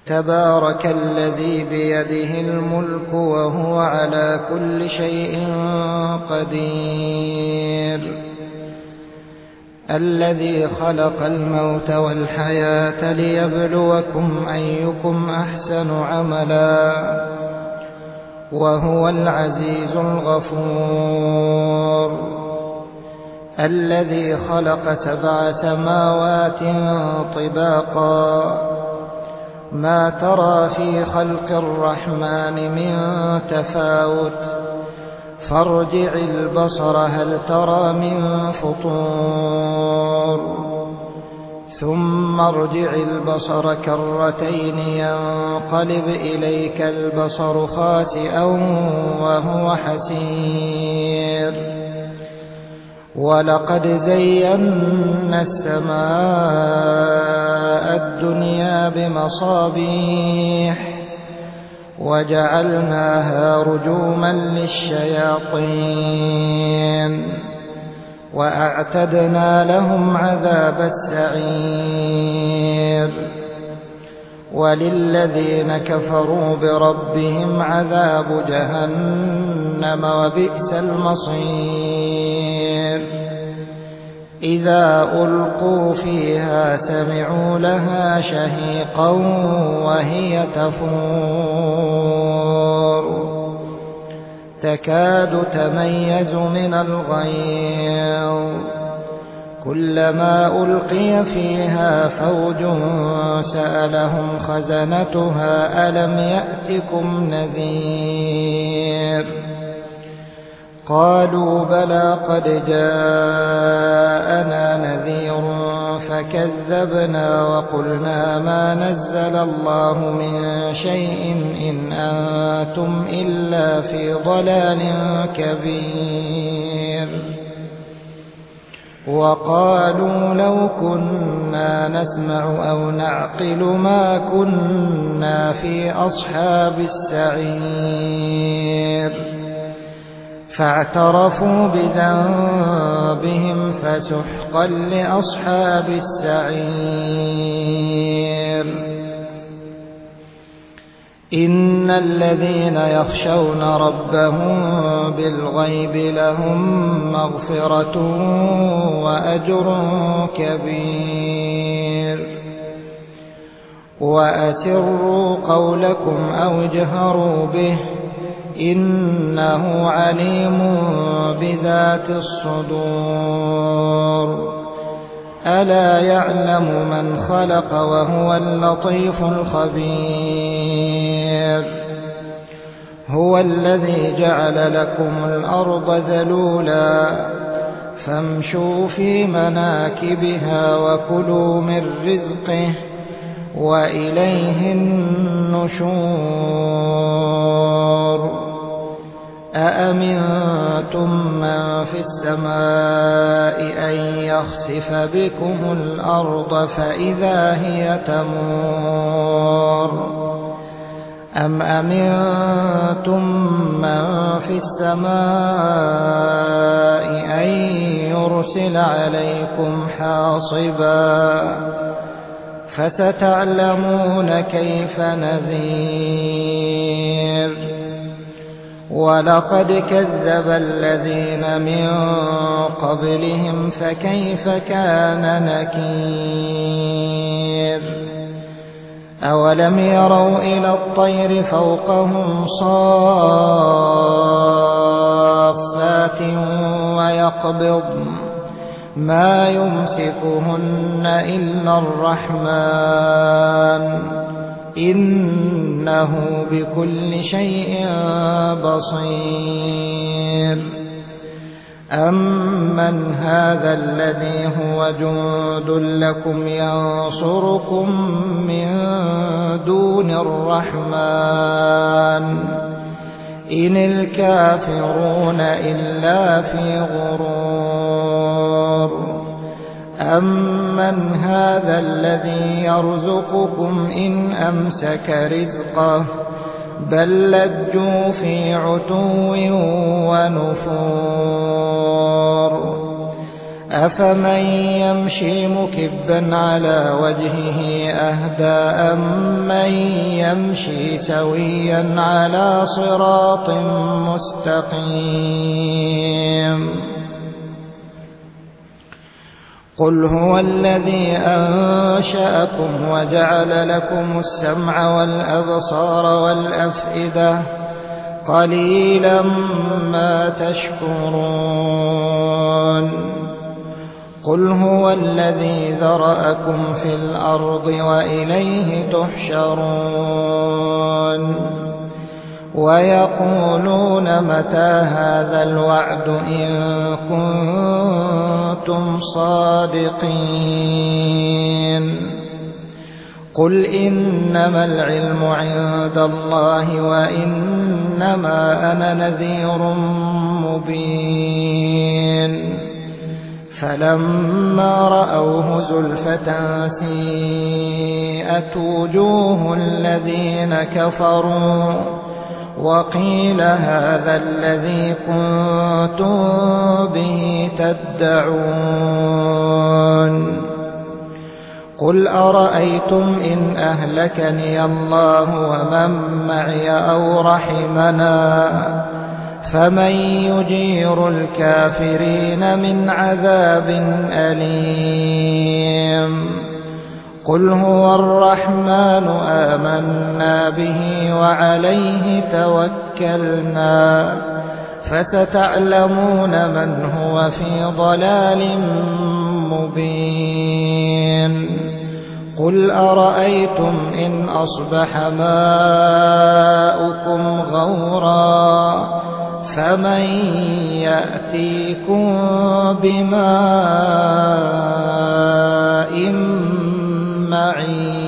تبارك الذي بيده الملك وهو على كل شيء قدير، الذي خلق الموت والحياة ليبلوكم أيكم أحسن عملا وهو العزيز الغفور، الذي خلق 7 سماوات طباقا ما ترى في خلق الرحمن من تفاوت فارجع البصر هل ترى من فطور ثم ارجع البصر كرتين ينقلب إليك البصر خاسئا وهو حسير، ولقد زينا السماء الدنيا بمصابيح وجعلناها رجوما للشياطين وأعتدنا لهم عذاب السعير، وللذين كفروا بربهم عذاب جهنم وبئس المصير، إذا ألقوا فيها سمعوا لها شهيقا وهي تفور تكاد تميز من الغيظ، كلما ألقي فيها فوج سألهم خزنتها ألم يأتكم نذير، قالوا بلى قد جاءنا نذير فكذبنا وقلنا ما نزل الله من شيء إن أنتم إلا في ضلال كبير، وقالوا لو كنا نسمع أو نعقل ما كنا في أصحاب السعير، فاعترفوا بذنبهم فسحقا لأصحاب السعير. إن الذين يخشون ربهم بالغيب لهم مغفرة وأجر كبير، وأسروا قولكم أو اجهروا به إنه عليم بذات الصدور، ألا يعلم من خلق وهو اللطيف الخبير، هو الذي جعل لكم الأرض ذلولا فامشوا في مناكبها وكلوا من رزقه وإليه النشور، أأمنتم من في السماء أن يخسف بكم الأرض فإذا هي تمور، أم أمنتم من في السماء أن يرسل عليكم حاصبا فستعلمون كيف نذير، ولقد كذب الذين من قبلهم فكيف كان نكير، أولم يروا إلى الطير فوقهم صافات ويقبضن ما يمسكهن إلا الرحمن إنه بكل شيء بصير، أمن هذا الذي هو جند لكم ينصركم من دون الرحمن إن الكافرون إلا في غرور، أمن هذا الذي يرزقكم إن أمسك رزقه بل لجوا في عتو ونفور، أفمن يمشي مكبا على وجهه أهدى أمن يمشي سويا على صراط مستقيم. قل هو الذي أنشأكم وجعل لكم السمع والأبصار والأفئدة قليلا ما تشكرون. قل هو الذي ذرأكم في الأرض وإليه تحشرون. ويقولون متى هذا الوعد إن كنتم صادقين. قل إنما العلم عند الله وإنما أنا نذير مبين. فلما رأوه زلفة سيئت وجوه الذين كفروا وقيل هذا الذي كنتم به تدعون. قل أرأيتم إن أهلكني الله ومن معي أو رحمنا فمن يجير الكافرين من عذاب أليم. قل هو الرحمن آمنا به وعليه توكلنا فستعلمون من هو في ضلال مبين. قل أرأيتم إن أصبح ماؤكم غورا فمن يأتيكم بماء معين.